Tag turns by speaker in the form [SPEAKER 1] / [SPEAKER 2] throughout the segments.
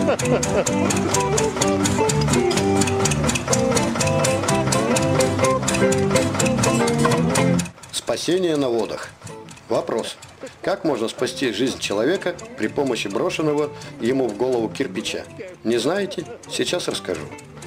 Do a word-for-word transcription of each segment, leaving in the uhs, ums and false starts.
[SPEAKER 1] Спасение на водах. Вопрос. Как можно спасти жизнь человека при помощи брошенного ему в голову кирпича? Не знаете? Сейчас расскажу.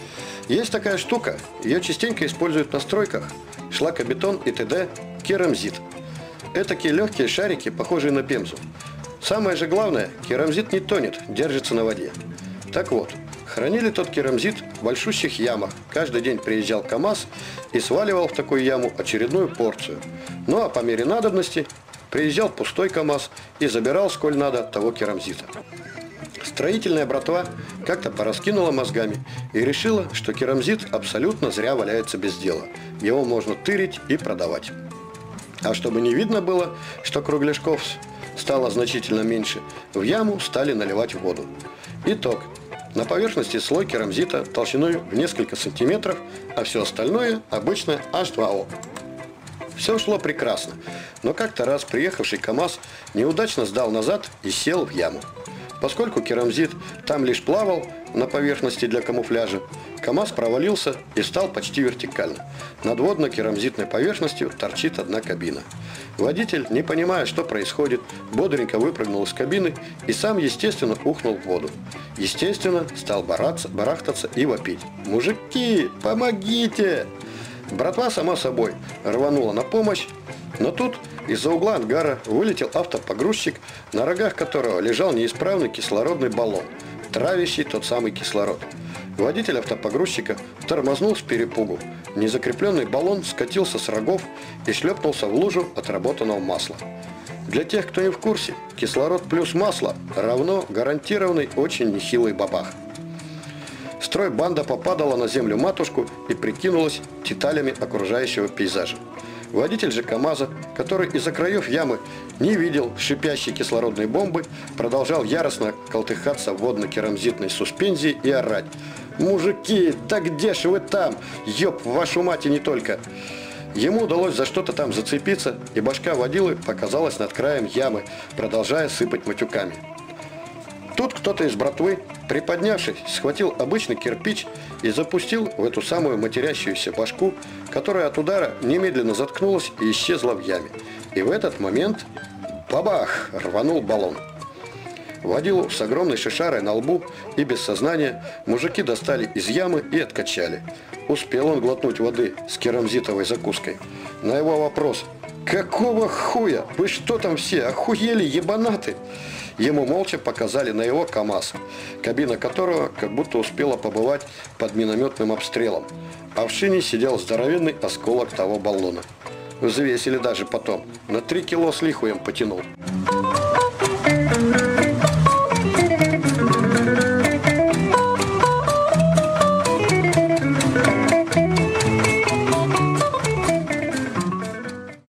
[SPEAKER 1] Есть такая штука, ее частенько используют на стройках, шлакобетон и т.д. керамзит. Этакие легкие шарики, похожие на пемзу. Самое же главное, керамзит не тонет, держится на воде. Так вот, хранили тот керамзит в большущих ямах. Каждый день приезжал КАМАЗ и сваливал в такую яму очередную порцию. Ну а по мере надобности приезжал пустой КАМАЗ и забирал, сколь надо, того керамзита. Строительная братва как-то пораскинула мозгами и решила, что керамзит абсолютно зря валяется без дела. Его можно тырить и продавать. А чтобы не видно было, что кругляшков стало значительно меньше, в яму стали наливать воду. Итог. На поверхности слой керамзита толщиной в несколько сантиметров, а все остальное обычное эйч два о. Все шло прекрасно, но как-то раз приехавший КАМАЗ неудачно сдал назад и сел в яму. Поскольку керамзит там лишь плавал на поверхности для камуфляжа, КАМАЗ провалился и стал почти вертикально. Над водно-керамзитной поверхностью торчит одна кабина. Водитель, не понимая, что происходит, бодренько выпрыгнул из кабины и сам, естественно, ухнул в воду. Естественно, стал бараться, барахтаться и вопить. «Мужики, помогите!» Братва, сама собой, рванула на помощь, но тут из-за угла ангара вылетел автопогрузчик, на рогах которого лежал неисправный кислородный баллон, травящий тот самый кислород. Водитель автопогрузчика тормознул с перепугу. Незакрепленный баллон скатился с рогов и шлепнулся в лужу отработанного масла. Для тех, кто не в курсе, кислород плюс масло равно гарантированный очень нехилый бабах. Стройбанда попадала на землю матушку и прикинулась деталями окружающего пейзажа. Водитель же КАМАЗа, который из-за краев ямы не видел шипящей кислородной бомбы, продолжал яростно колтыхаться в водно-керамзитной суспензии и орать: «Мужики, да где ж вы там? Ёб вашу мать и не только!» Ему удалось за что-то там зацепиться, и башка водилы показалась над краем ямы, продолжая сыпать матюками. Тут кто-то из братвы, приподнявшись, схватил обычный кирпич и запустил в эту самую матерящуюся башку, которая от удара немедленно заткнулась и исчезла в яме. И в этот момент бабах! Рванул баллон. Водилу с огромной шишарой на лбу и без сознания мужики достали из ямы и откачали. Успел он глотнуть воды с керамзитовой закуской. На его вопрос: «Какого хуя? Вы что там все, охуели, ебанаты?» Ему молча показали на его КАМАЗ, кабина которого как будто успела побывать под минометным обстрелом, а в шине сидел здоровенный осколок того баллона. Взвесили даже потом, на три кило с лихуем потянул.